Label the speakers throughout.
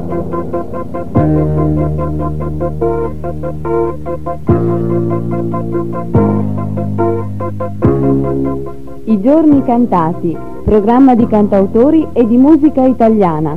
Speaker 1: I giorni cantati, programma di cantautori e di musica italiana.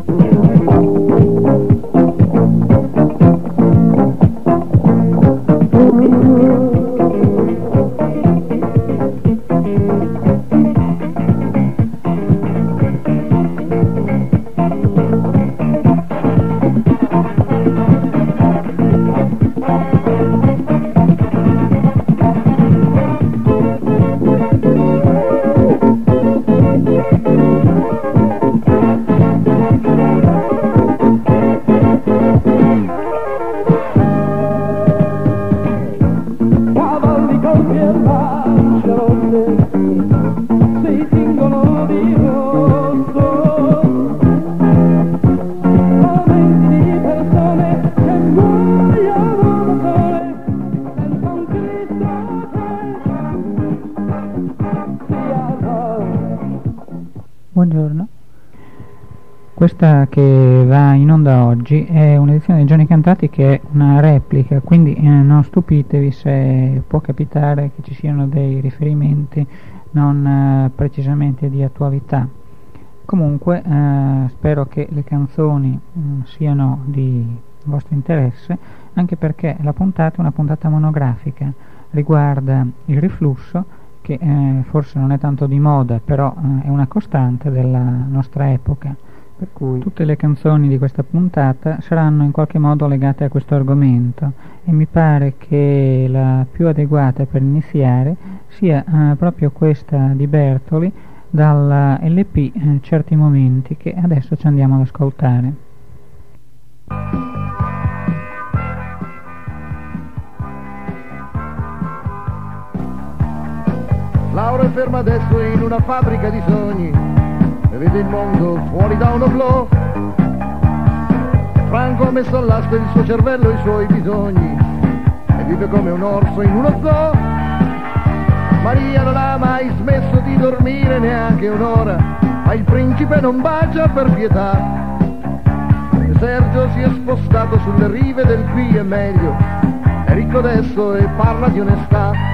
Speaker 2: Buongiorno, questa che va in onda oggi è un'edizione dei Giorni Cantati che è una replica, quindi non stupitevi se può capitare che ci siano dei riferimenti non precisamente di attualità. Comunque spero che le canzoni siano di vostro interesse, anche perché la puntata è una puntata monografica, riguarda il riflusso, che forse non è tanto di moda, però è una costante della nostra epoca, per cui tutte le canzoni di questa puntata saranno in qualche modo legate a questo argomento, e mi pare che la più adeguata per iniziare sia proprio questa di Bertoli dalla LP Certi Momenti, che adesso ci andiamo ad ascoltare.
Speaker 3: Laura è ferma adesso in una fabbrica di sogni e vede il mondo fuori da un oblò. Franco ha messo all'asta il suo cervello e i suoi bisogni e vive come un orso in uno zoo. Maria non ha mai smesso di dormire neanche un'ora, ma il principe non bacia per pietà. E Sergio si è spostato sulle rive del qui e meglio, è ricco adesso e parla di onestà.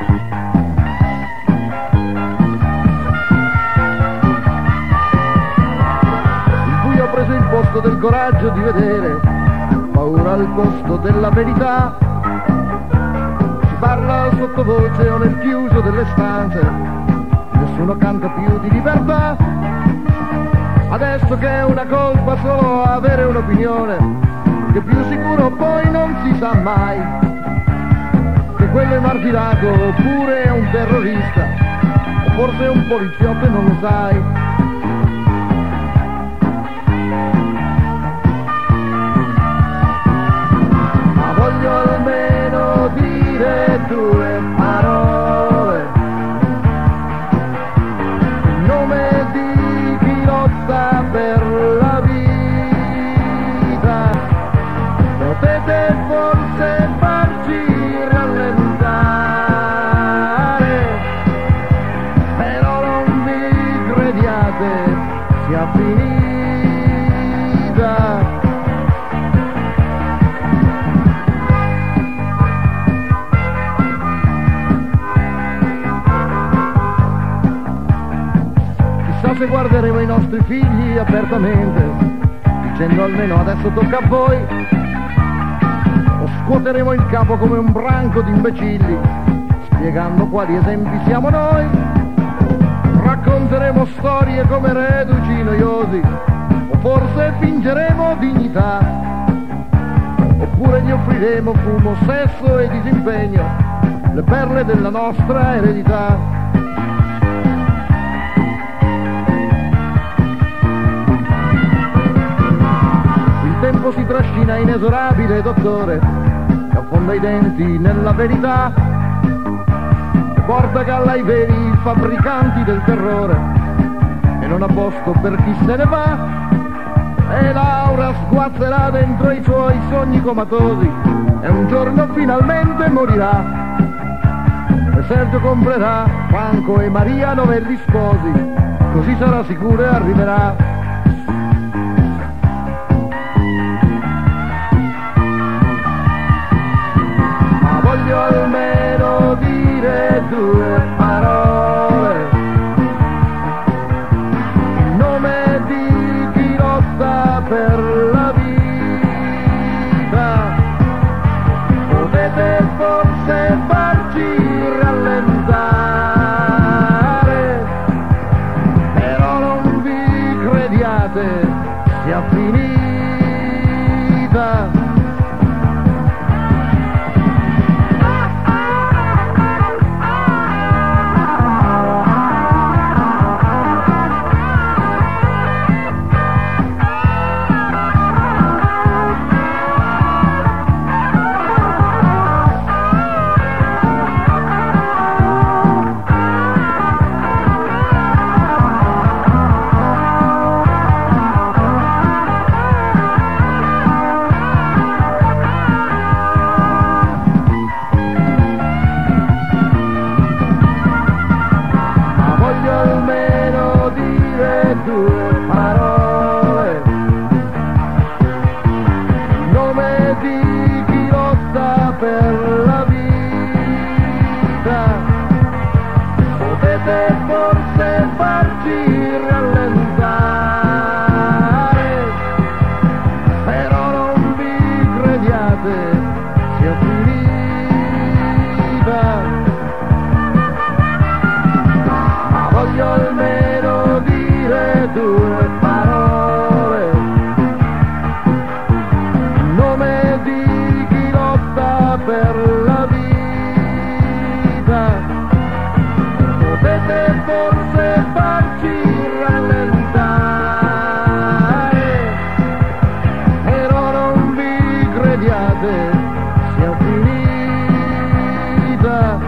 Speaker 3: Il posto del coraggio di vedere, paura al posto della verità. Si parla sottovoce o nel chiuso delle stanze, nessuno canta più di libertà. Adesso che è una colpa solo avere un'opinione, che più sicuro poi non si sa mai, che quello è marginato oppure è un terrorista, o forse è un poliziotto e non lo sai. Voglio almeno dire due parole in nome di chi lotta per la vita. Potete forse farci rallentare, però non vi crediate sia finita. Se guarderemo i nostri figli apertamente, dicendo almeno adesso tocca a voi, o scuoteremo il capo come un branco di imbecilli, spiegando quali esempi siamo noi. Racconteremo storie come reduci noiosi, o forse fingeremo dignità, oppure gli offriremo fumo, sesso e disimpegno, le perle della nostra eredità. Il tempo si trascina inesorabile, dottore, e affonda i denti nella verità, e porta a galla i veri fabbricanti del terrore, e non a posto per chi se ne va. E Laura sguazzerà dentro i suoi sogni comatosi, e un giorno finalmente morirà. E Sergio comprerà Franco e Maria novelli sposi, così sarà sicuro e arriverà. due parole, nome di chi lotta per la vita. Potete forse farci rallentare, però non vi crediate sia finita.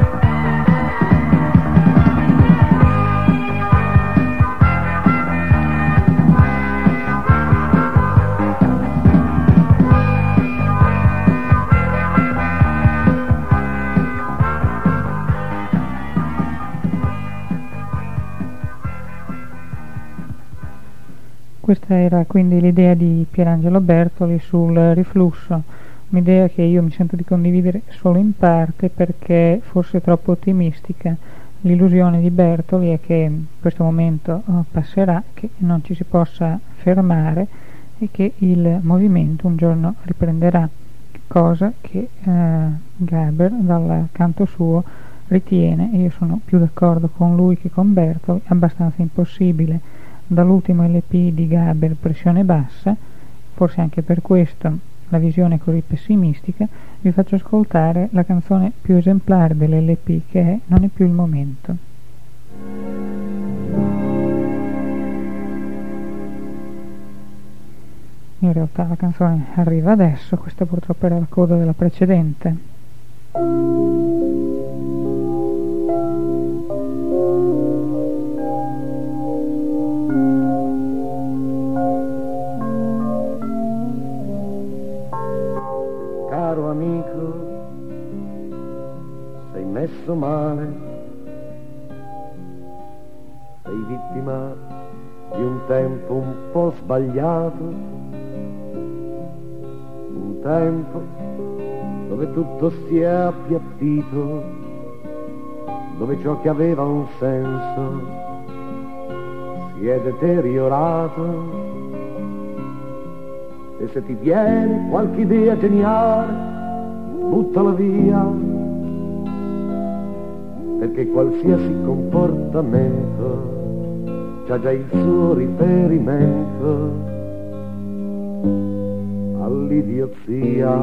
Speaker 2: Questa era quindi l'idea di Pierangelo Bertoli sul riflusso, un'idea che io mi sento di condividere solo in parte perché forse è troppo ottimistica. L'illusione di Bertoli è che questo momento passerà, che non ci si possa fermare e che il movimento un giorno riprenderà, cosa che Gaber dal canto suo ritiene, e io sono più d'accordo con lui che con Bertoli, abbastanza impossibile. Dall'ultimo LP di Gaber, Pressione Bassa, forse anche per questo la visione è così pessimistica, vi faccio ascoltare la canzone più esemplare dell'LP, che è Non è più il momento. In realtà la canzone arriva adesso, questa purtroppo era la coda della precedente.
Speaker 3: Caro amico, sei messo male, sei vittima di un tempo un po' sbagliato, un tempo dove tutto si è appiattito, dove ciò che aveva un senso si è deteriorato. E se ti viene qualche idea geniale, buttala via, perché qualsiasi comportamento c'ha già il suo riferimento all'idiozia.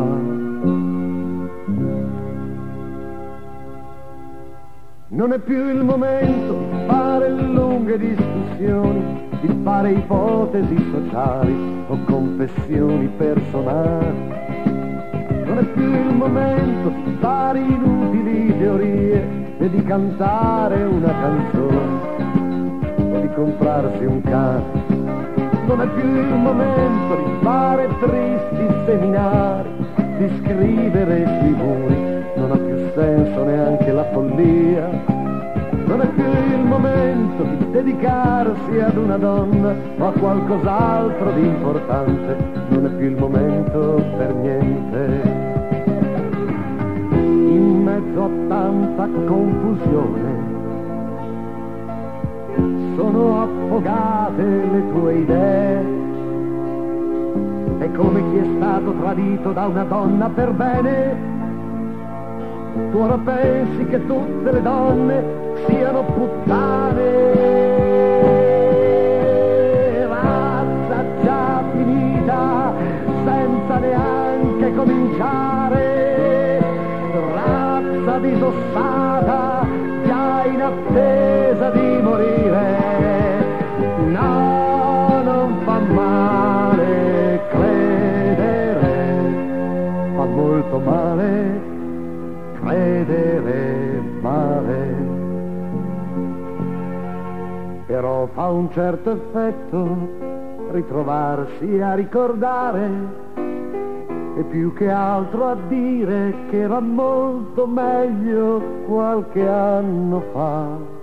Speaker 3: Non è più il momento di fare lunghe discussioni, di fare ipotesi sociali o confessioni personali. Non è più il momento di fare inutili teorie e di cantare una canzone o di comprarsi un cane. Non è più il momento di fare tristi seminari, di scrivere sui muri. Non ha più senso neanche la follia. Non è più il momento di dedicarsi ad una donna o a qualcos'altro di importante. Non è più il momento per niente. In mezzo a tanta confusione sono affogate le tue idee. È come chi è stato tradito da una donna per bene. Tu ora pensi che tutte le donne siano puttane, razza già finita senza neanche cominciare, razza disossata già in attesa di morire. No, non fa male credere, fa molto male credere male, però fa un certo effetto ritrovarsi a ricordare e più che altro a dire che era molto meglio qualche anno fa.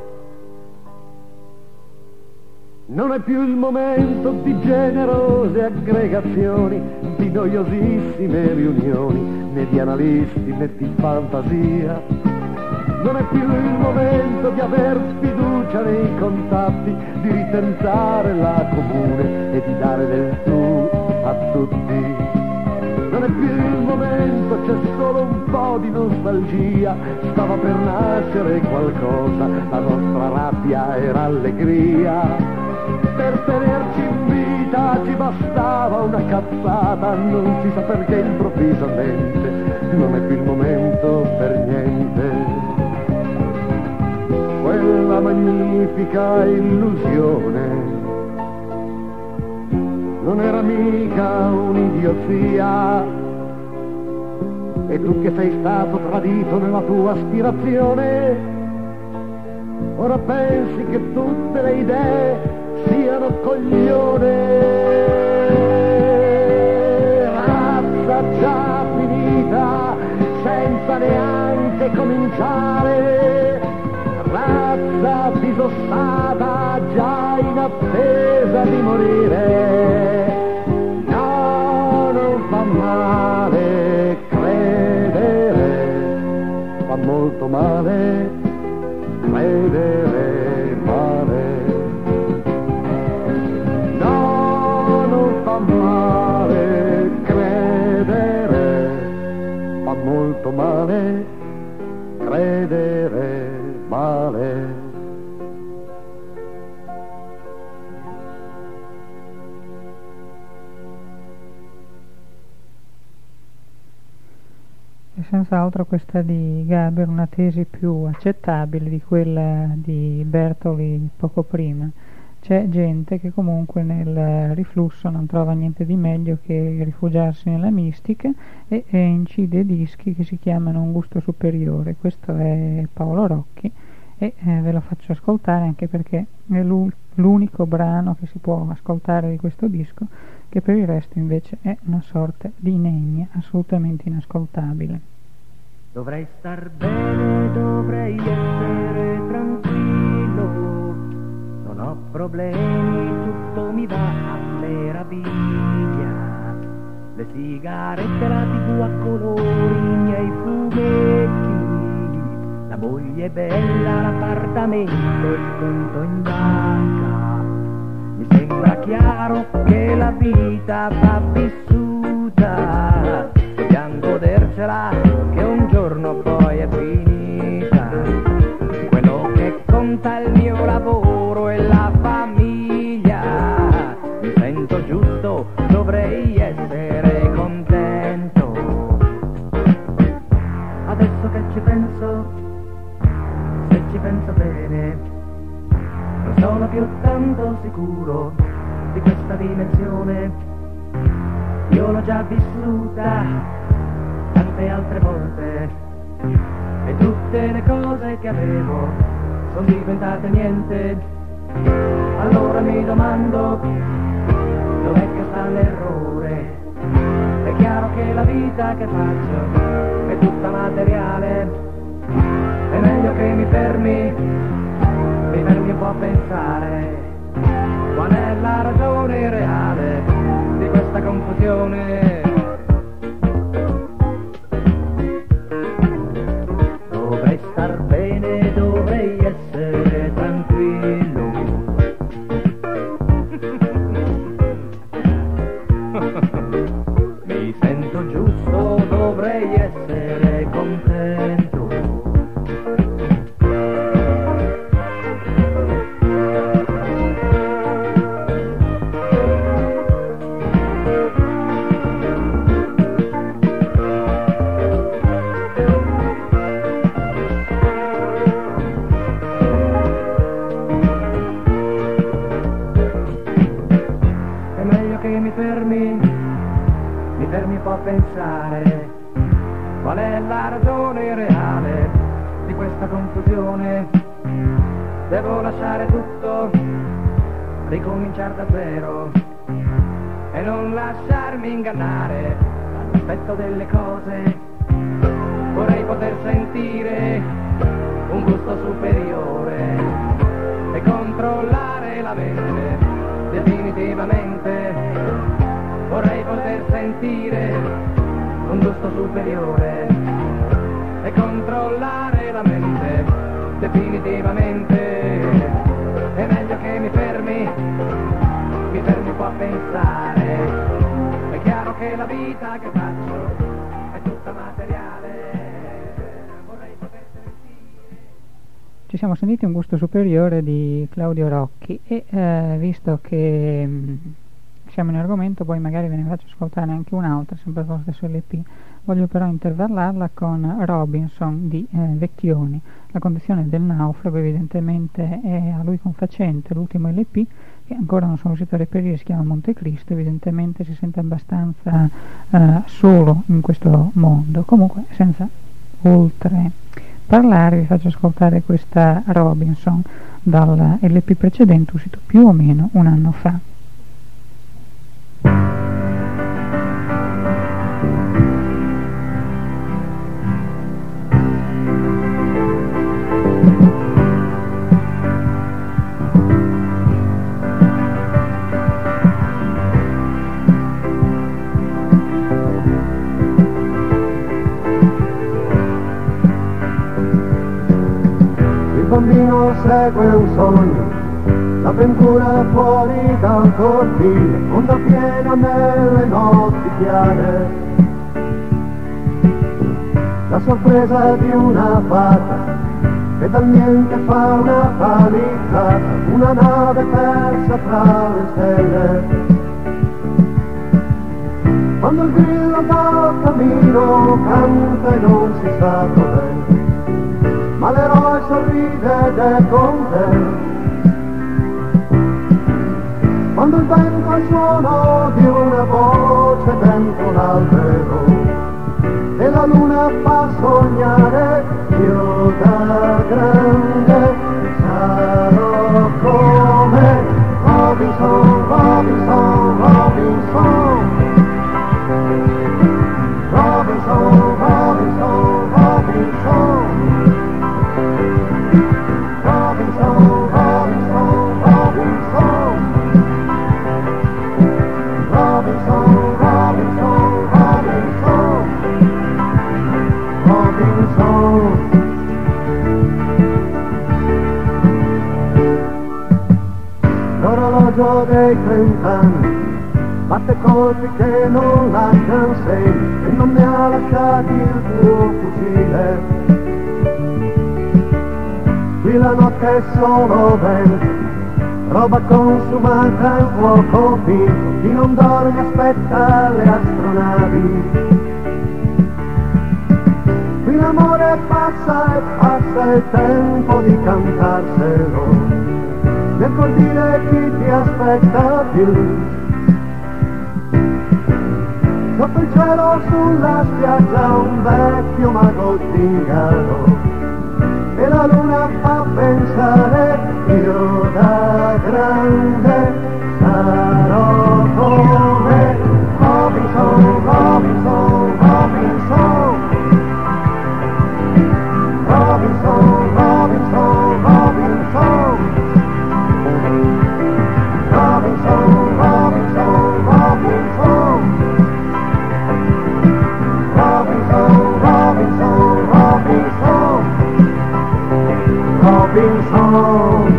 Speaker 3: Non è più il momento di generose aggregazioni, di noiosissime riunioni, né di analisti né di fantasia. Non è più il momento di aver fiducia nei contatti, di ritentare la comune e di dare del tu a tutti. Non è più il momento, c'è solo un po' di nostalgia, stava per nascere qualcosa, la nostra rabbia era allegria. Per bastava una cazzata, non si sa perché improvvisamente non è più il momento per niente. Quella magnifica illusione non era mica un'idiozia, e tu che sei stato tradito nella tua aspirazione, ora pensi che tutte le idee siano coglione. Razza già finita senza neanche cominciare, razza disossata già in attesa di morire. No, non fa male credere, fa molto male credere male. No, non fa male credere, fa molto male credere male.
Speaker 2: E senz'altro questa di Gaber è una tesi più accettabile di quella di Bertoli poco prima. C'è gente che comunque nel riflusso non trova niente di meglio che rifugiarsi nella mistica e incide dischi che si chiamano Un gusto superiore. Questo è Paolo Rocchi e ve lo faccio ascoltare anche perché è l'unico brano che si può ascoltare di questo disco, che per il resto invece è una sorta di inegna assolutamente inascoltabile.
Speaker 4: Dovrei star bene, dovrei essere tranquillo, non ho problemi, tutto mi va a meraviglia. Le sigarette, la TV a colori, i miei fumetti, la moglie è bella, l'appartamento, il conto in banca. Mi sembra chiaro che la vita va vissuta, dobbiamo godercela, che un giorno poi è finita. Quello che conta è il mio lavoro e la famiglia. Mi sento giusto, dovrei essere contento. Adesso che ci penso, se ci penso bene, non sono più tanto sicuro di questa dimensione. Io l'ho già vissuta tante altre volte e tutte le cose che avevo sono diventate niente. Allora mi domando, dov'è che sta l'errore? È chiaro che la vita che faccio è tutta materiale. È meglio che mi fermi un po' a pensare qual è la ragione reale di questa confusione. Dovrei star bene, dovrei essere tranquillo. Mi sento giusto, dovrei essere contento. Mi fermi un po' a pensare qual è la ragione reale di questa confusione. Devo lasciare tutto, ricominciare da zero e non lasciarmi ingannare dall'aspetto delle cose. Vorrei poter sentire un gusto superiore e controllare la mente definitivamente. Vorrei poter sentire un gusto superiore e controllare la mente definitivamente. È meglio che mi fermi un po' a pensare. È chiaro che la vita che faccio è tutta materiale. Vorrei poter sentire.
Speaker 2: Ci siamo sentiti Un gusto superiore di Claudio Rocchi e visto che siamo in argomento, poi magari ve ne faccio ascoltare anche un'altra, sempre con lo stesso LP. Voglio però intervallarla con Robinson di Vecchioni. La condizione del naufrago evidentemente è a lui confacente, l'ultimo LP che ancora non sono riuscito a reperire, si chiama Montecristo, evidentemente si sente abbastanza solo in questo mondo. Comunque, senza oltre parlare, vi faccio ascoltare questa Robinson dal LP precedente, uscito più o meno un anno fa.
Speaker 3: Il bambino segue un sogno, l'avventura fuori dal cortile, onda piena nelle notti chiare, la sorpresa di una fata che dal niente fa una palizzata, una nave persa tra le stelle. Quando il grillo dal camino canta e non si sa dov'è, ma l'eroe sorride ed è con te. Quando il vento ha il suono di una voce dentro l'albero e la luna fa sognare, io da grande sarò come Robinson, Robinson, Robinson. Robinson, Robinson, Robinson. Robinson, Robinson, Robinson. Robinson, Robinson, Robinson. Robinson. L'orologio dei 30 anni batte colpi che non lasciano segni e non ne ha lasciati il tuo fucile. Qui la notte è solo vento, roba consumata in fuoco finto, chi non dorme aspetta le astronavi. Qui l'amore passa e passa, è il tempo di cantarselo, nel cordile chi ti aspetta più. Sotto il cielo sulla spiaggia un vecchio mago zingaro e la luna fa pensare, io da grande sarò come Robinson, Robinson, Robinson. Robinson, Robinson, Robinson. Robinson, Robinson, Robinson. Robinson, Robinson, Robinson. Robinson.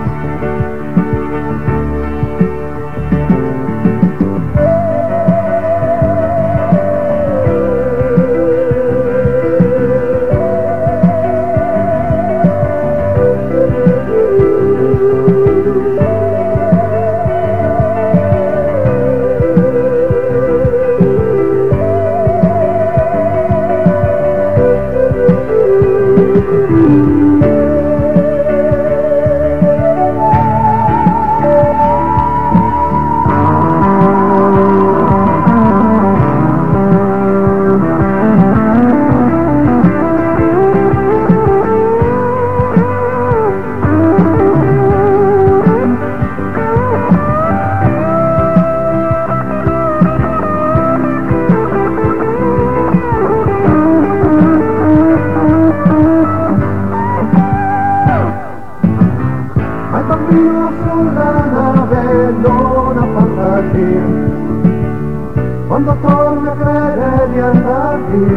Speaker 3: Quando torna crede di andar via,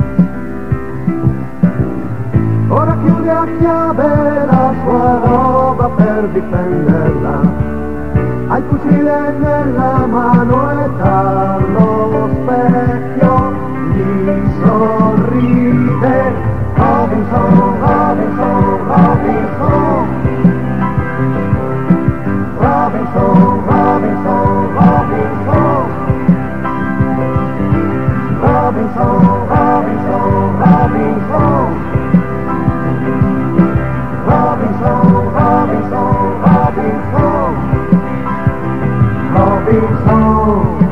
Speaker 3: ora chiude a chiave la sua roba per difenderla, ha il fucile nella mano e dallo specchio gli sorride. Robinson, Robinson, Robinson. Robinson, Robinson, Robinson.
Speaker 4: Robinson.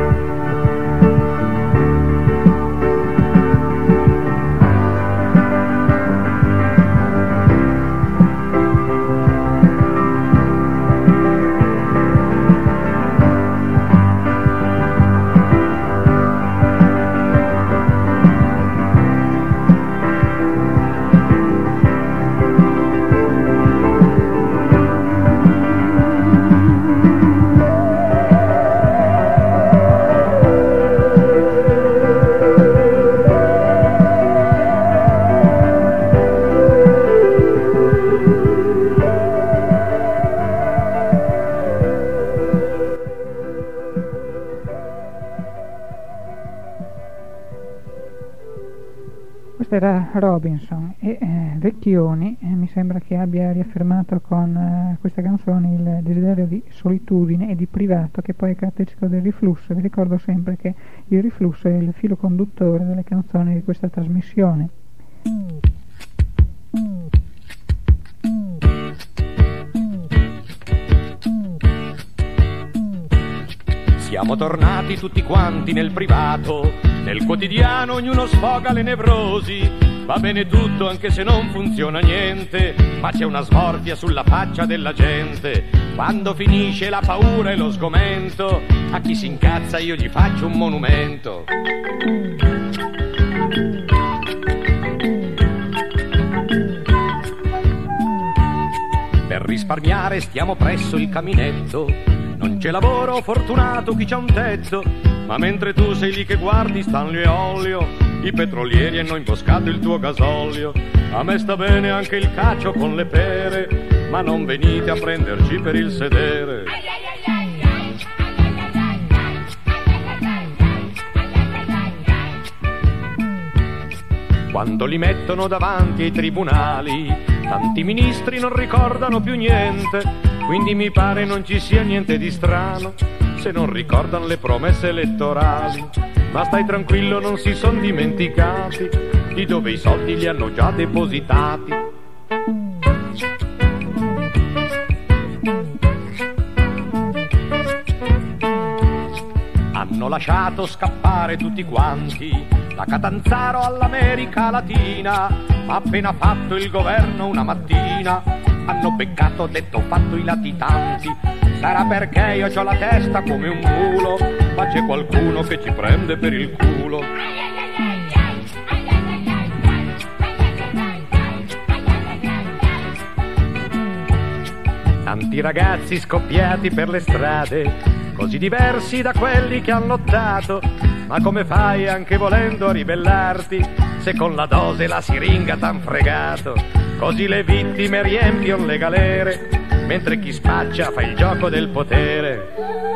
Speaker 2: Questo era Robinson e Vecchioni mi sembra che abbia riaffermato con questa canzone il desiderio di solitudine e di privato che poi è caratteristico del riflusso. Vi ricordo sempre che il riflusso è il filo conduttore delle canzoni di questa trasmissione.
Speaker 5: Siamo tornati tutti quanti nel privato, nel quotidiano ognuno sfoga le nevrosi. Va bene tutto anche se non funziona niente, ma c'è una smorfia sulla faccia della gente. Quando finisce la paura e lo sgomento, a chi si incazza io gli faccio un monumento. Per risparmiare stiamo presso il caminetto. Non c'è lavoro, fortunato chi c'ha un tetto, ma mentre tu sei lì che guardi Stanlio e Olio, i petrolieri hanno imboscato il tuo gasolio. A me sta bene anche il cacio con le pere, ma non venite a prenderci per il sedere. Quando li mettono davanti ai tribunali, tanti ministri non ricordano più niente. Quindi mi pare non ci sia niente di strano se non ricordano le promesse elettorali. Ma stai tranquillo, non si son dimenticati di dove i soldi li hanno già depositati. Hanno lasciato scappare tutti quanti, da Catanzaro all'America Latina. Appena fatto il governo una mattina, hanno beccato, detto, fatto i latitanti. Sarà perché io c'ho la testa come un mulo, ma c'è qualcuno che ci prende per il culo. Tanti ragazzi scoppiati per le strade, così diversi da quelli che hanno lottato. Ma come fai anche volendo a ribellarti, se con la dose e la siringa t'han fregato? Così le vittime riempiono le galere, mentre chi spaccia fa il gioco del potere.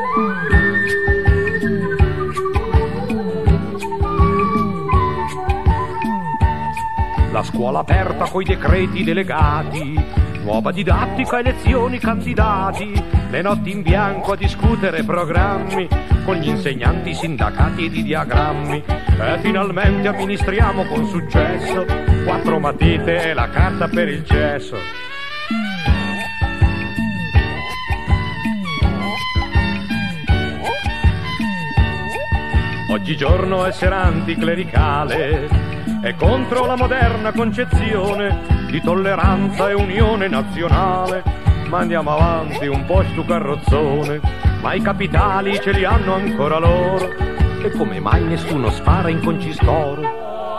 Speaker 5: La scuola aperta coi decreti delegati, nuova didattica, elezioni, candidati, le notti in bianco a discutere programmi, con gli insegnanti, sindacati ed i diagrammi. E finalmente amministriamo con successo 4 matite e la carta per il cesso. Oggigiorno essere anticlericale è contro la moderna concezione di tolleranza e unione nazionale. Ma andiamo avanti un po' stu carrozzone, ma i capitali ce li hanno ancora loro, e come mai nessuno spara in concistoro?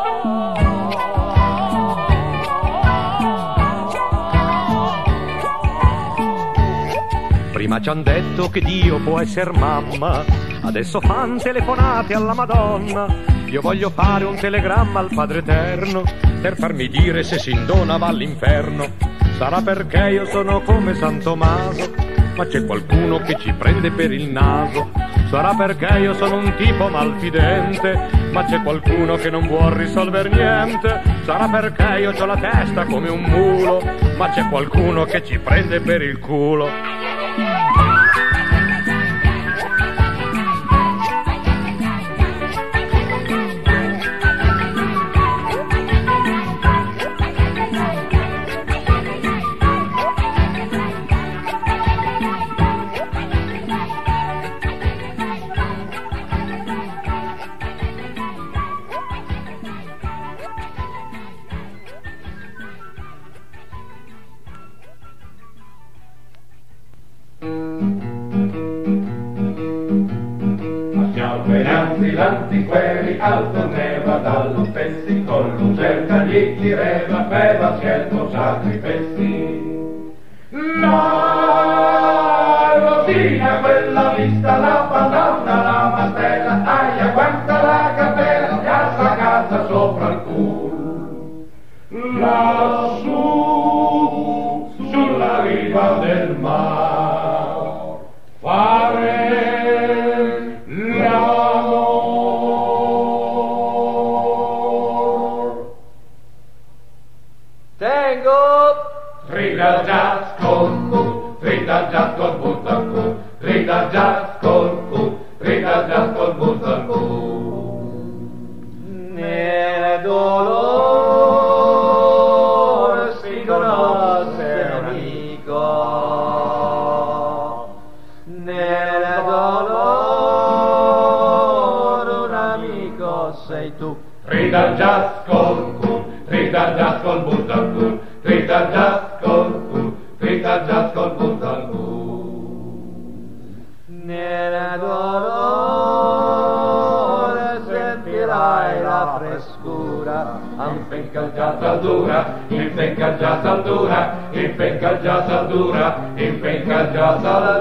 Speaker 5: Prima ci han detto che Dio può essere mamma, adesso fan telefonate alla Madonna. Io voglio fare un telegramma al Padre Eterno per farmi dire se si indona va all'inferno. Sarà perché io sono come San Tommaso, ma c'è qualcuno che ci prende per il naso. Sarà perché io sono un tipo malfidente, ma c'è qualcuno che non vuol risolver niente. Sarà perché io ho la testa come un mulo, ma c'è qualcuno che ci prende per il culo.
Speaker 6: brillanti queri, al torneva dallo pezzi, con lucerca gli tireva, beva scelto sacri pezzi. La rosina, quella vista, la Madonna, la mastella, aia quanta la capella, già sta casa sopra il culo. Lassù, sulla riva del mare, fare l'amor.
Speaker 7: Tengo!
Speaker 6: Rida jazz col cu, rida jazz col butta cu, rida jazz col cu, rida jazz col butta cu.
Speaker 7: Nel dolore si conosce un amico, nel dolore un amico sei tu.
Speaker 6: Rida jazz col cu, rida jazz col butta cu, rida jazz col cu, rida jazz col butta cu.
Speaker 7: Nel dolore sentirai la frescura,
Speaker 6: Impencaggiata dura, impencaggiata dura, impencaggiata dura, impencaggiata la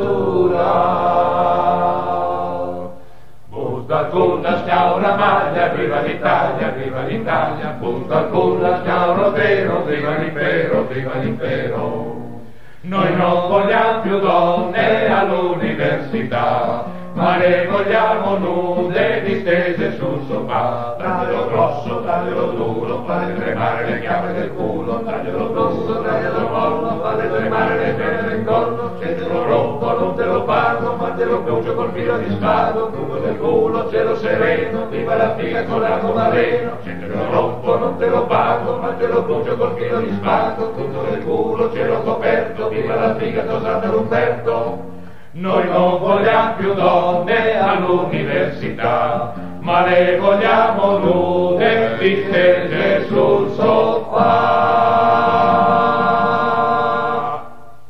Speaker 6: dura. Butta con la sciaura maglia, viva l'Italia, viva l'Italia. Butta con la sciaura vero, viva l'impero, viva l'impero. Noi non vogliamo più donne all'università, ma le vogliamo nude distese sul sofà. Taglielo grosso, taglielo duro, fate tremare le chiappe del culo. Taglielo grosso, taglielo mollo, fate tremare le pene del collo. Se te lo rompo non te lo pago, ma te lo brucio col filo di spado. Lungo del culo, cielo sereno, viva la figa con l'arco mareno. Se te lo rompo non te lo pago, ma te lo brucio col filo di spado. Lungo del culo, cielo coperto, viva la figa tosata d'Umberto. Noi non vogliamo più donne all'università, ma le vogliamo nude distese sul sofà.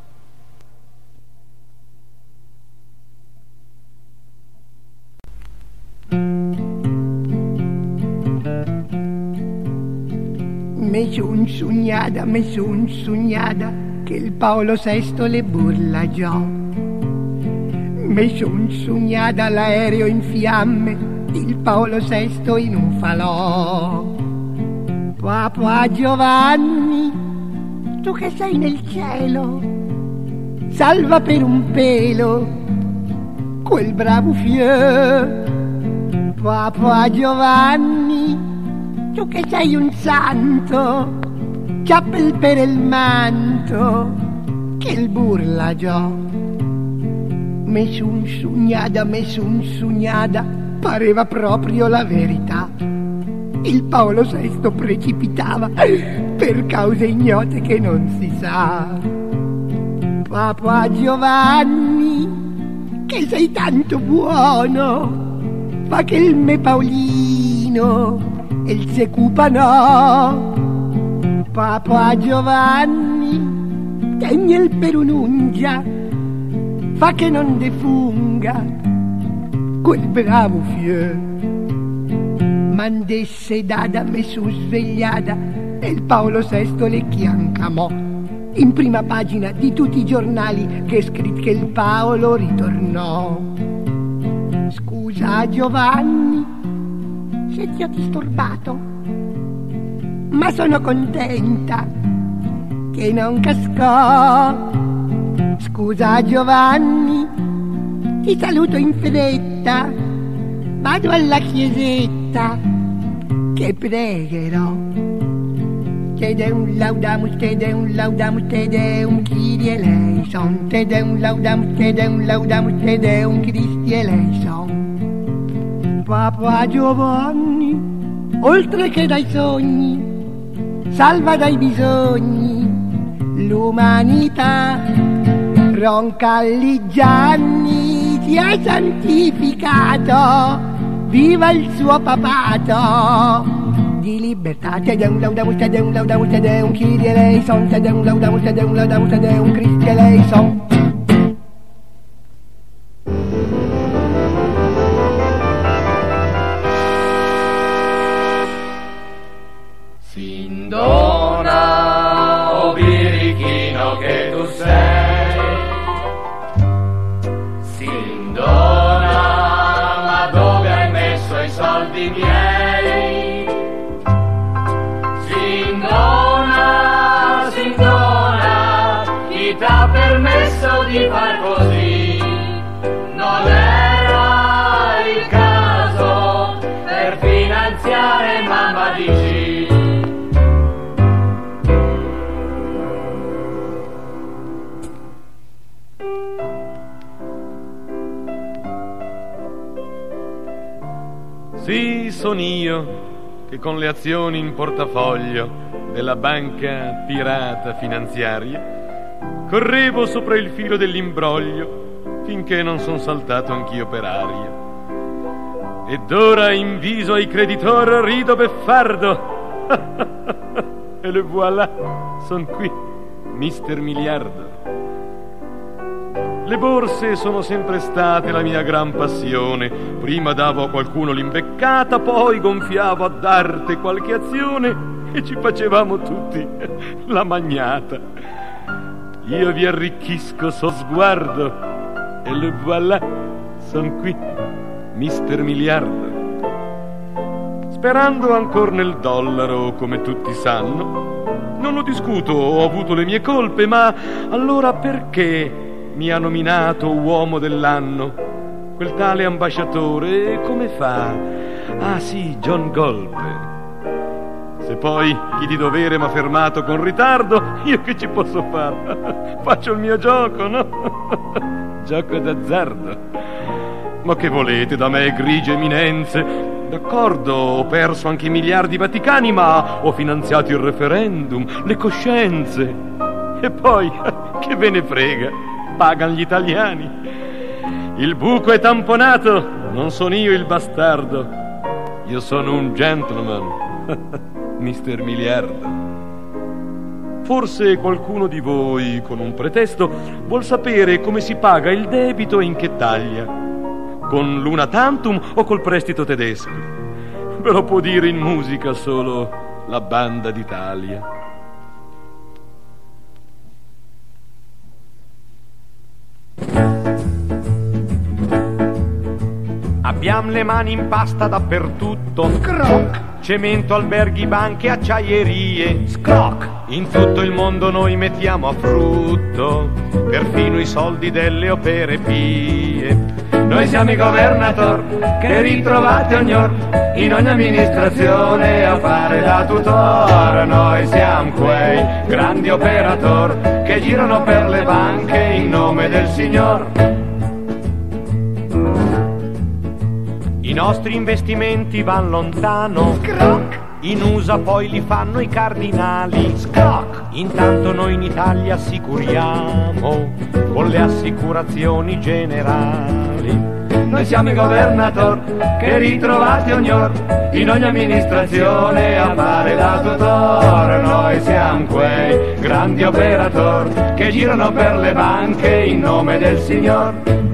Speaker 8: Me son sognada che il Paolo VI le burla già. Me son sognata l'aereo in fiamme, il Paolo VI in un falò. Papà Giovanni, tu che sei nel cielo, salva per un pelo quel bravo fieu. Papà Giovanni, tu che sei un santo, cappel per il manto, che il burla già. Me son sognata, pareva proprio la verità. Il Paolo VI precipitava per cause ignote che non si sa. Papà Giovanni, che sei tanto buono, fa che il me Paolino e il secupa no. Papà Giovanni, tegni il per un'unghia, fa che non defunga quel bravo fieu. Mandesse dada me su svegliata e il Paolo VI le chiancamò in prima pagina di tutti i giornali che scritt che il Paolo ritornò. Scusa Giovanni se ti ho disturbato, ma sono contenta che non cascò. Scusa Giovanni, ti saluto in fretta, vado alla chiesetta che pregherò. Te deum laudamus, te deum laudamus, te deum Kyrie eleison. Te deum laudamus, te deum laudamus, te deum Christi eleison. Papà Giovanni, oltre che dai sogni, salva dai bisogni l'umanità. Roncalli ti ha santificato, viva il suo papato di libertà. Te deum laudamus, te deum laudamus, te deum Kyrie eleison. Te deum laudamus, te deum laudamus, te deum Christi eleison.
Speaker 7: Sindona, ma dove hai messo i soldi miei? Sindona, Sindona, chi t'ha permesso di far così? Non era il caso per finanziare mamma di G.
Speaker 5: Sì, son io che con le azioni in portafoglio della banca pirata finanziaria correvo sopra il filo dell'imbroglio finché non son saltato anch'io per aria. Ed ora in viso ai creditor rido beffardo e le voilà, son qui, Mister Miliardo. Le borse sono sempre state la mia gran passione. Prima davo a qualcuno l'imbeccata, poi gonfiavo ad arte qualche azione e ci facevamo tutti la magnata. Io vi arricchisco so sguardo e le voilà, son qui, Mister Miliardo. Sperando ancor nel dollaro, come tutti sanno, non lo discuto, ho avuto le mie colpe, ma allora perché mi ha nominato uomo dell'anno quel tale ambasciatore? Come fa? Ah sì, John Golpe. Se poi chi di dovere m'ha fermato con ritardo, io che ci posso fare? Faccio il mio gioco, no? Gioco d'azzardo. Ma che volete da me, grigie eminenze? D'accordo, ho perso anche i miliardi vaticani, ma ho finanziato il referendum, le coscienze. E poi, che ve ne frega? Pagano gli italiani. Il buco è tamponato, non sono io il bastardo, io sono un gentleman, Mister Miliardo. Forse qualcuno di voi, con un pretesto, vuol sapere come si paga il debito e in che taglia, con l'una tantum o col prestito tedesco. Ve lo può dire in musica solo la Banda d'Italia. Abbiamo le mani in pasta dappertutto.
Speaker 8: Scroc!
Speaker 5: Cemento, alberghi, banche, acciaierie.
Speaker 8: Scroc!
Speaker 5: In tutto il mondo noi mettiamo a frutto perfino i soldi delle opere pie. Noi siamo i governator che ritrovate ognor in ogni amministrazione a fare da tutor. Noi siamo quei grandi operator che girano per le banche in nome del Signor. I nostri investimenti van lontano.
Speaker 8: Scroc!
Speaker 5: In USA poi li fanno i cardinali.
Speaker 8: Scroc!
Speaker 5: Intanto noi in Italia assicuriamo con le assicurazioni generali. Noi siamo i governator che ritrovate ognor in ogni amministrazione a fare da tutor. Noi siamo quei grandi operator che girano per le banche in nome del Signor.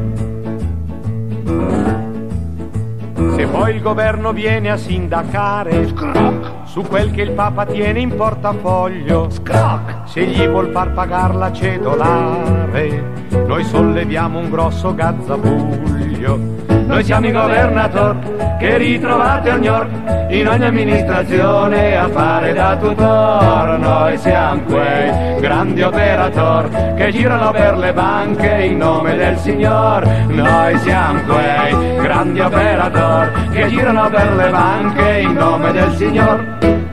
Speaker 5: Se poi il governo viene a sindacare su quel che il Papa tiene in portafoglio, se gli vuol far pagar la cedolare, noi solleviamo un grosso gazzabuglio. Noi siamo i governator che ritrovate ognor in ogni amministrazione a fare da tutor. Noi siamo quei grandi operator che girano per le banche in nome del Signor. Noi siamo quei grandi operator che girano per le banche in nome del Signor.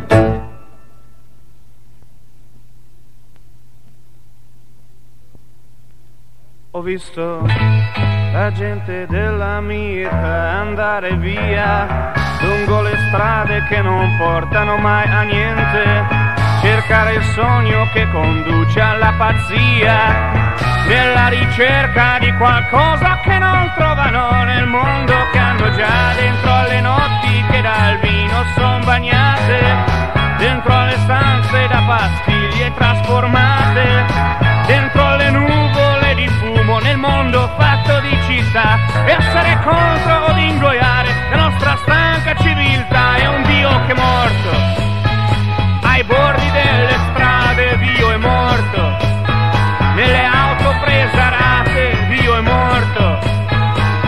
Speaker 7: Ho visto la gente dell'America andare via lungo le strade che non portano mai a niente, cercare il sogno che conduce alla pazzia, nella ricerca di qualcosa che non trovano nel mondo che hanno già dentro alle notti che dal vino son bagnate, dentro alle stanze da pastiglie trasformate, dentro alle nuvole di fumo nel mondo fatto di città. E essere contro o di ingoiare la nostra stanca civiltà è un Dio che è morto ai bordi delle strade. Dio è morto nelle auto prese a rate. Dio è morto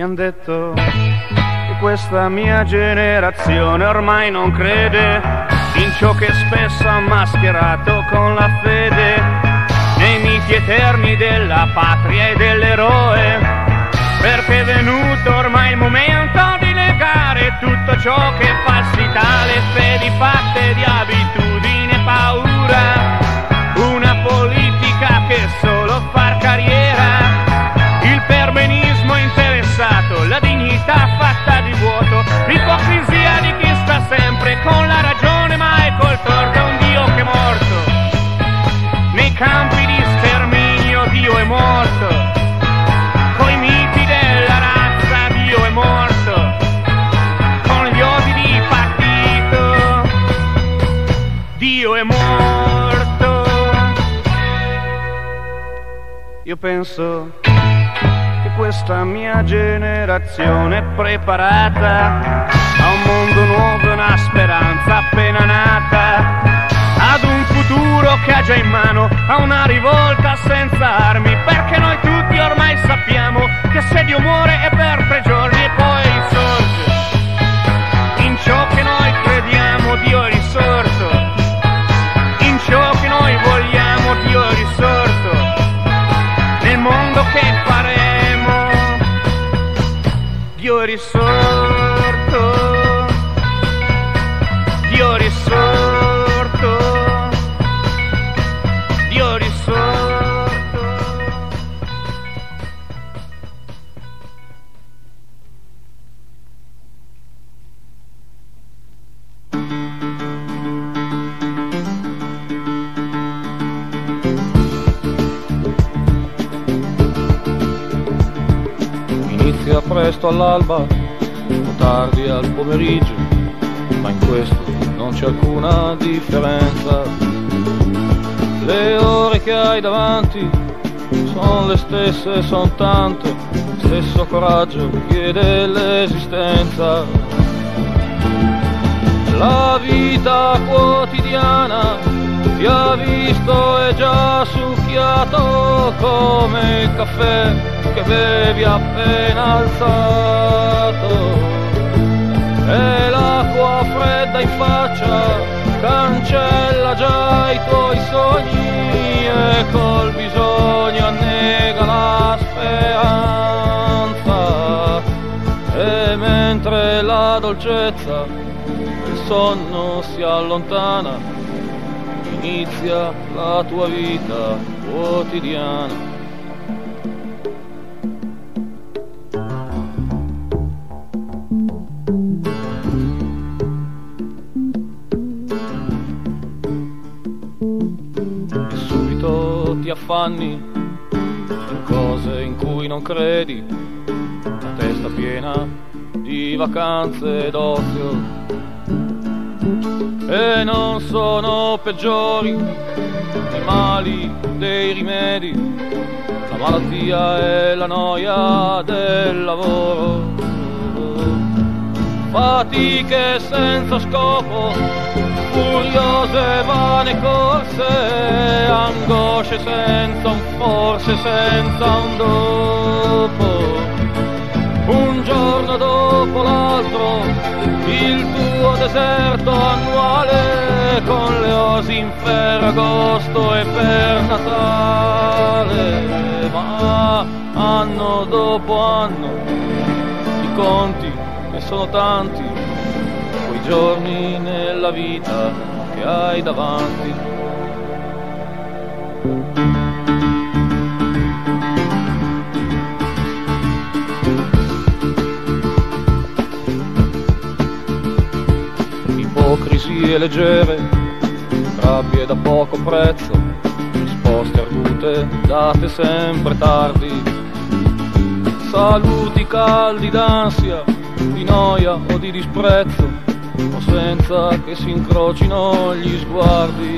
Speaker 7: han detto che questa mia generazione ormai non crede in ciò che spesso ha mascherato con la fede, nei miti eterni della patria e dell'eroe, perché è venuto ormai il momento di negare tutto ciò che è falsità, le fedi fatte di abitudine e paura, una politica che solo far carriera, il perbenismo interessato, la dignità fatta di vuoto, l'ipocrisia di chi sta sempre con la ragione ma è col torto, un Dio che è morto, nei campi di sterminio Dio è morto, coi miti della razza Dio è morto, con gli odi di partito Dio è morto. Io penso che questa mia generazione è preparata a un mondo nuovo e una speranza appena nata, ad un futuro che ha già in mano, a una rivolta senza armi, perché noi tutti ormai sappiamo che se Dio muore è per 3 giorni e poi risorge. In ciò che noi crediamo Dio è risorto, in ciò che noi vogliamo Dio è risorto, nel mondo che faremo Dio è risorto, Dio è risorto, Dio è risorto.
Speaker 9: Inizia presto all'alba o tardi al pomeriggio, ma in questo non c'è alcuna differenza. Le ore che hai davanti sono le stesse, sono tante, stesso coraggio chiede l'esistenza. La vita quotidiana ti ha visto e già succhiato come il caffè che bevi appena alzato, e l'acqua fredda in faccia cancella già i tuoi sogni e col bisogno annega la speranza, e mentre la dolcezza del sonno si allontana inizia la tua vita quotidiana. Ti affanni in cose in cui non credi, la testa piena di vacanze d'ozio, e non sono peggiori i mali dei rimedi, la malattia e la noia del lavoro, fatiche senza scopo, furiose vane corse, angosce senza un forse, senza un dopo, un giorno dopo l'altro, il tuo deserto annuale, con le osi in Ferragosto e per Natale, ma anno dopo anno i conti ne sono tanti, quei giorni nella vita che hai davanti. Ipocrisie leggere, rabbie da poco prezzo, risposte argute date sempre tardi, saluti caldi d'ansia, di noia o di disprezzo, o senza che si incrocino gli sguardi,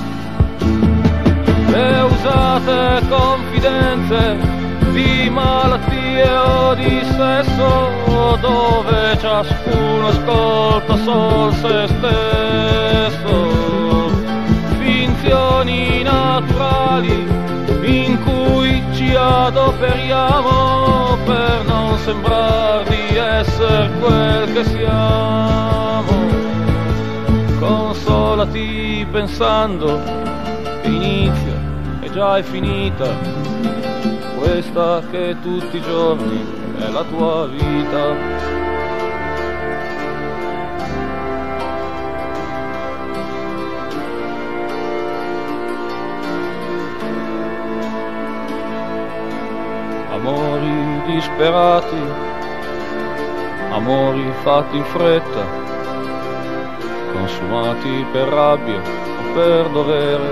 Speaker 9: le usate confidenze di malattie o di sesso, dove ciascuno ascolta sol se stesso, finzioni naturali in cui ci adoperiamo per non sembrar di essere quel che siamo. Consolati pensando che inizia e già è finita questa che tutti i giorni è la tua vita. Amori disperati, amori fatti in fretta, consumati per rabbia o per dovere,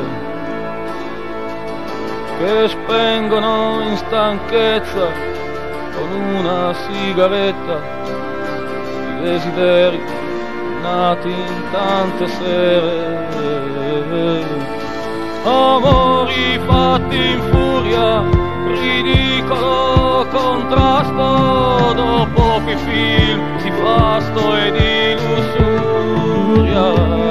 Speaker 9: che spengono in stanchezza con una sigaretta i desideri nati in tante sere. Amori fatti in furia, ridicolo contrasto, dopo che film di pasto e di lussuria,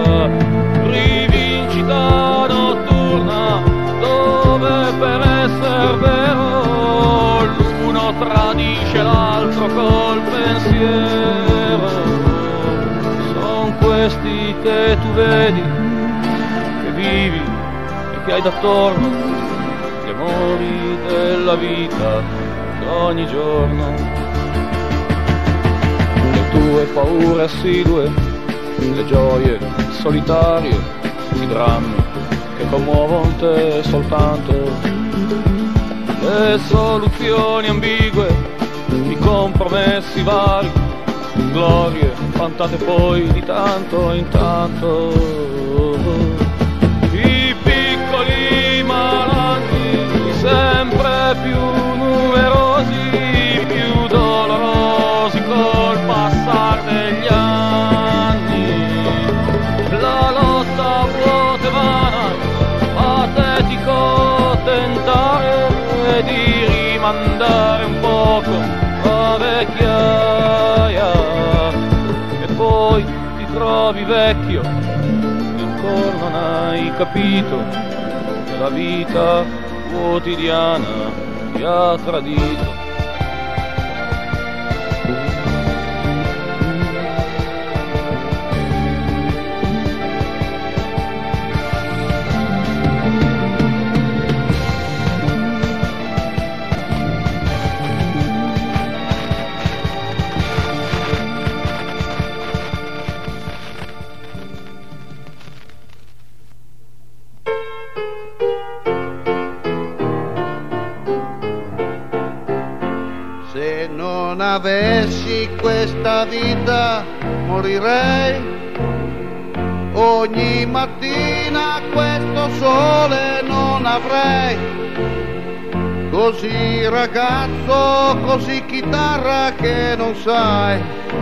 Speaker 9: rivincita notturna dove per essere vero l'uno tradisce l'altro col pensiero. Son questi che tu vedi, che vivi e che hai d'attorno, gli amori della vita d'ogni giorno. Le tue paure assidue, le gioie solitarie, i drammi che commuovono te soltanto, le soluzioni ambigue, i compromessi vari, glorie vantate poi di tanto in tanto, i piccoli malanni sempre più numerosi, più dolorosi col passare degli anni, la lotta vuota e vana, patetico tentare di rimandare un poco la vecchiaia, e poi ti trovi vecchio e ancora non hai capito che la vita quotidiana ti ha tradito.
Speaker 10: Avessi questa vita morirei, ogni mattina questo sole non avrei, così ragazzo, così chitarra che non sai,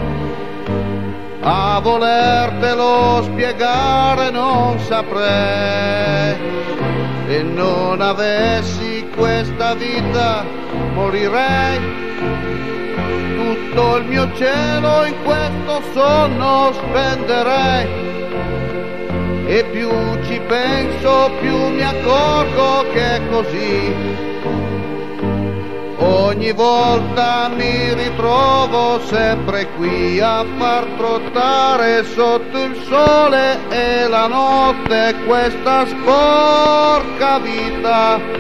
Speaker 10: a volertelo spiegare non saprei. Se non avessi questa vita morirei, tutto il mio cielo in questo sonno spenderei, e più ci penso più mi accorgo che è così. Ogni volta mi ritrovo sempre qui a far trottare sotto il sole e la notte questa sporca vita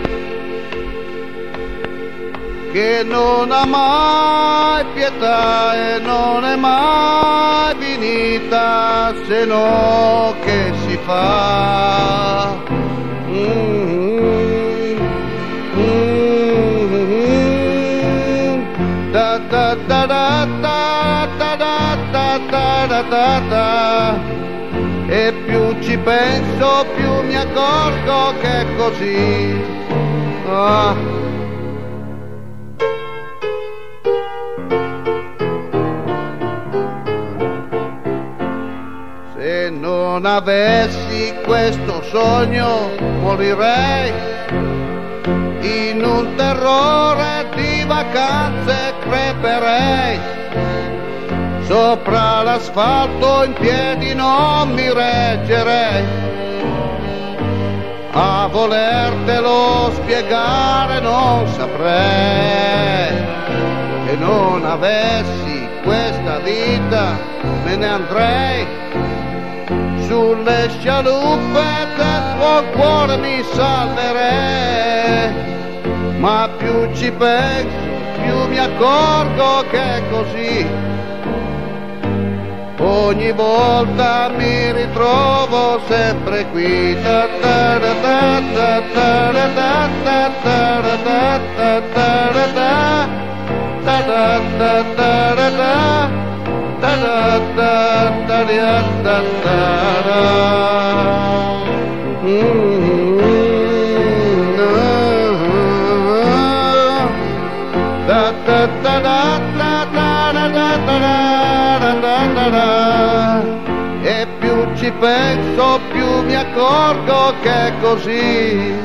Speaker 10: che non ha mai pietà e non è mai finita, se no che si fa. Da da da da da da da da da da da. E più ci penso più mi accorgo che è così. Se non avessi questo sogno morirei in un terrore di vacanze, creperei sopra l'asfalto, in piedi non mi reggerei, a volertelo spiegare non saprei, Se non avessi questa vita me ne andrei sulle scialuppe del tuo cuore, mi salverei. Ma più ci penso, più mi accorgo che è così. Ogni volta mi ritrovo sempre qui. E più ci penso, più mi accorgo che è così.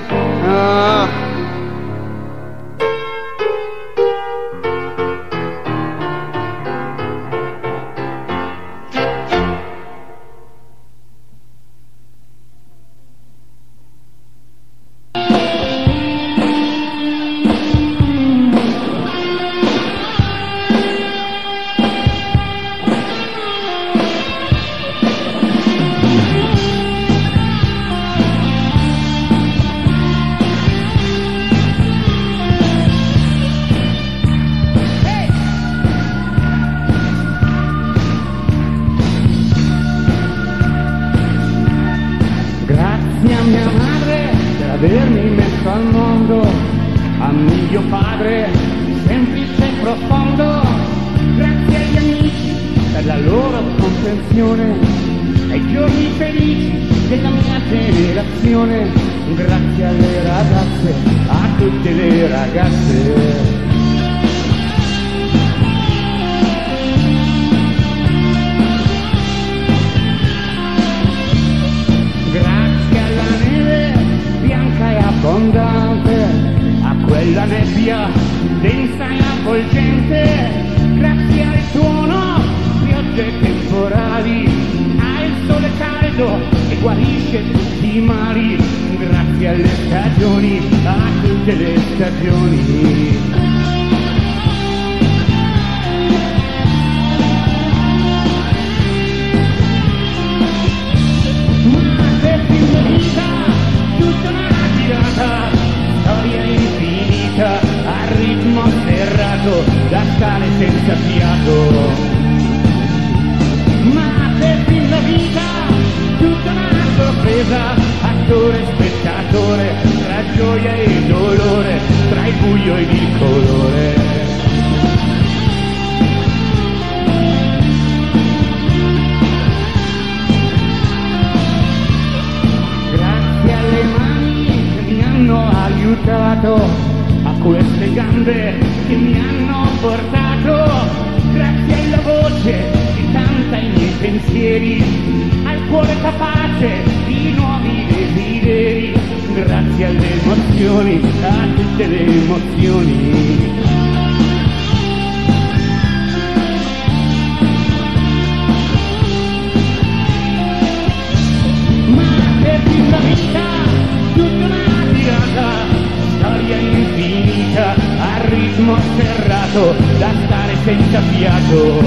Speaker 11: avermi messo al mondo, a mio padre, semplice e profondo, grazie agli amici per la loro comprensione, ai giorni felici della mia generazione, grazie alle ragazze, a tutte le ragazze. Abbondante, a quella nebbia densa e avvolgente, grazie al tuono, piogge temporali, al sole caldo che guarisce tutti i mali, grazie alle stagioni, a tutte le stagioni. Storia infinita, a ritmo serrato, da stare senza fiato. Ma per fin la vita, tutta una sorpresa, attore e spettatore, tra gioia e dolore, tra il buio ed il colore. Aiutato a queste gambe che mi hanno portato, grazie alla voce che canta i miei pensieri, al cuore capace di nuovi desideri, grazie alle emozioni, a tutte le emozioni. Ma per fin la vita, tutta una storia infinita, a ritmo serrato, da stare senza fiato.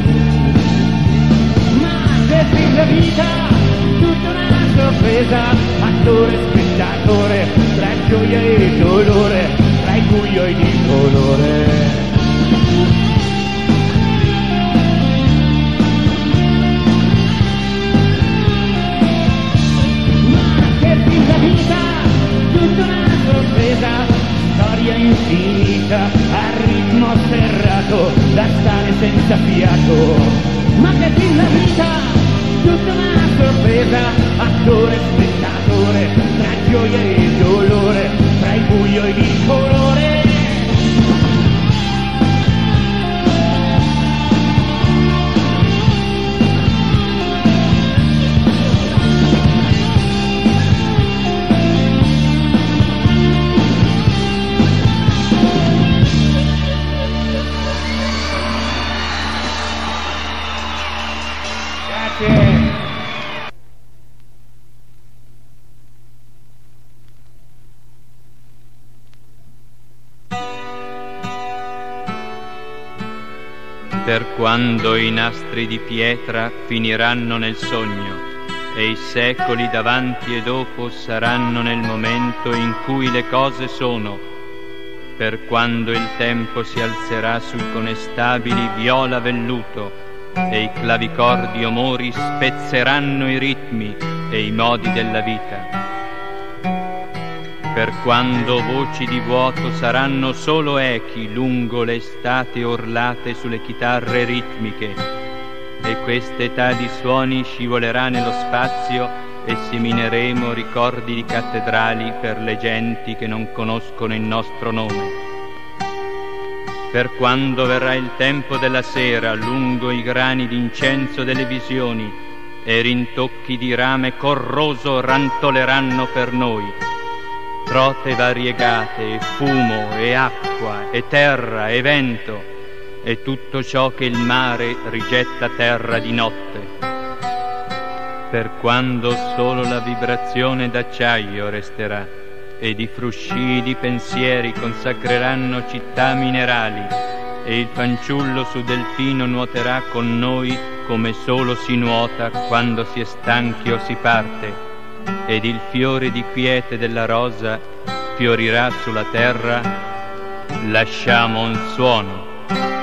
Speaker 11: Ma per fin la vita, tutta una sorpresa, attore e spettatore, tra gioia e dolore, tra il buio ed il colore. Storia infinita, a ritmo serrato, da stare senza fiato. Ma che fin la vita, tutta una sorpresa, attore e spettatore, tra gioia e dolore, tra il buio ed il colore.
Speaker 12: Per quando i nastri di pietra finiranno nel sogno e i secoli davanti e dopo saranno nel momento in cui le cose sono, per quando il tempo si alzerà sui conestabili viola velluto e i clavicordi omori spezzeranno i ritmi e i modi della vita, per quando voci di vuoto saranno solo echi lungo le estate orlate sulle chitarre ritmiche, e questa età di suoni scivolerà nello spazio e semineremo ricordi di cattedrali per le genti che non conoscono il nostro nome. Per quando verrà il tempo della sera lungo i grani d'incenso delle visioni e rintocchi di rame corroso rantoleranno per noi, trote variegate, e fumo, e acqua, e terra, e vento, e tutto ciò che il mare rigetta a terra di notte. Per quando solo la vibrazione d'acciaio resterà, ed i fruscii di pensieri consacreranno città minerali, e il fanciullo su delfino nuoterà con noi come solo si nuota quando si è stanchi o si parte, ed il fiore di quiete della rosa fiorirà sulla terra, lasciamo un suono.